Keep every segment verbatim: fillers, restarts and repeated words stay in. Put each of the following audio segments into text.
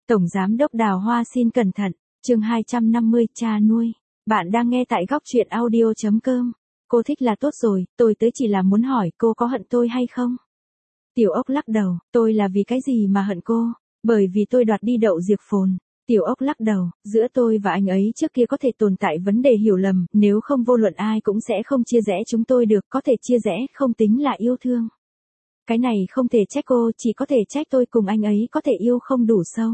Tổng Giám đốc Đào Hoa xin cẩn thận, chương hai trăm năm mươi, cha nuôi. Bạn đang nghe tại góc truyện audio chấm com. Cô thích là tốt rồi, tôi tới chỉ là muốn hỏi cô có hận tôi hay không? Tiểu Ốc lắc đầu, tôi là vì cái gì mà hận cô? Bởi vì tôi đoạt đi đậu diệp phồn. Tiểu Ốc lắc đầu, giữa tôi và anh ấy trước kia có thể tồn tại vấn đề hiểu lầm, nếu không vô luận ai cũng sẽ không chia rẽ chúng tôi được, có thể chia rẽ không tính là yêu thương. Cái này không thể trách cô, chỉ có thể trách tôi cùng anh ấy có thể yêu không đủ sâu.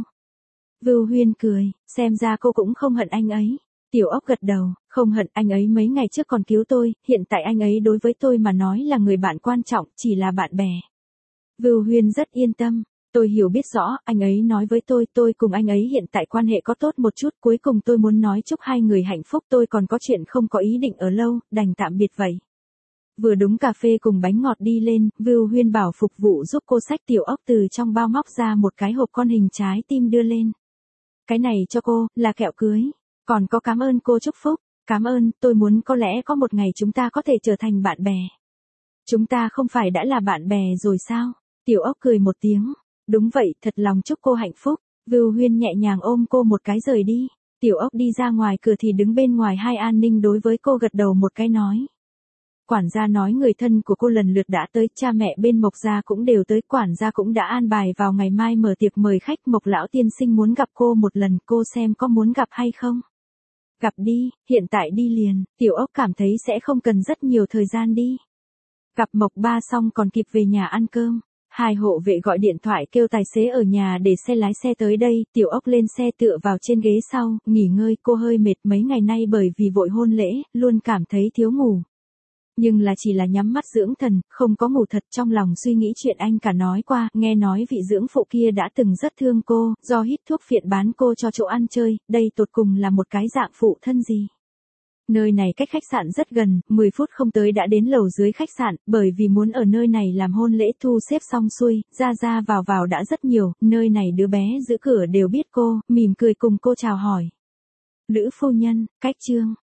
Vưu Huyên cười, xem ra cô cũng không hận anh ấy. Tiểu Ốc gật đầu, không hận, anh ấy mấy ngày trước còn cứu tôi, hiện tại anh ấy đối với tôi mà nói là người bạn quan trọng, chỉ là bạn bè. Vưu Huyên rất yên tâm, tôi hiểu biết rõ, anh ấy nói với tôi, tôi cùng anh ấy hiện tại quan hệ có tốt một chút, cuối cùng tôi muốn nói chúc hai người hạnh phúc, tôi còn có chuyện không có ý định ở lâu, đành tạm biệt vậy. Vừa đúng cà phê cùng bánh ngọt đi lên, Vưu Huyên bảo phục vụ giúp cô xách Tiểu Ốc từ trong bao móc ra một cái hộp con hình trái tim đưa lên. Cái này cho cô, là kẹo cưới. Còn có cảm ơn cô chúc phúc. Cảm ơn, tôi muốn có lẽ có một ngày chúng ta có thể trở thành bạn bè. Chúng ta không phải đã là bạn bè rồi sao? Tiểu Ốc cười một tiếng. Đúng vậy, thật lòng chúc cô hạnh phúc. Vưu Huyên nhẹ nhàng ôm cô một cái rời đi. Tiểu Ốc đi ra ngoài cửa thì đứng bên ngoài hai an ninh đối với cô gật đầu một cái nói. Quản gia nói người thân của cô lần lượt đã tới, cha mẹ bên Mộc gia cũng đều tới, quản gia cũng đã an bài vào ngày mai mở tiệc mời khách, Mộc lão tiên sinh muốn gặp cô một lần, cô xem có muốn gặp hay không? Gặp đi, hiện tại đi liền, Tiểu Ốc cảm thấy sẽ không cần rất nhiều thời gian đi. Gặp Mộc ba xong còn kịp về nhà ăn cơm. Hai hộ vệ gọi điện thoại kêu tài xế ở nhà để xe lái xe tới đây, Tiểu Ốc lên xe tựa vào trên ghế sau, nghỉ ngơi, cô hơi mệt mấy ngày nay bởi vì vội hôn lễ, luôn cảm thấy thiếu ngủ. Nhưng là chỉ là nhắm mắt dưỡng thần, không có ngủ thật, trong lòng suy nghĩ chuyện anh cả nói qua, nghe nói vị dưỡng phụ kia đã từng rất thương cô, do hít thuốc phiện bán cô cho chỗ ăn chơi, đây tột cùng là một cái dạng phụ thân gì. Nơi này cách khách sạn rất gần, mười phút không tới đã đến lầu dưới khách sạn, bởi vì muốn ở nơi này làm hôn lễ thu xếp xong xuôi, ra ra vào vào đã rất nhiều, nơi này đứa bé giữ cửa đều biết cô, mỉm cười cùng cô chào hỏi. Lữ phu nhân, cách trương.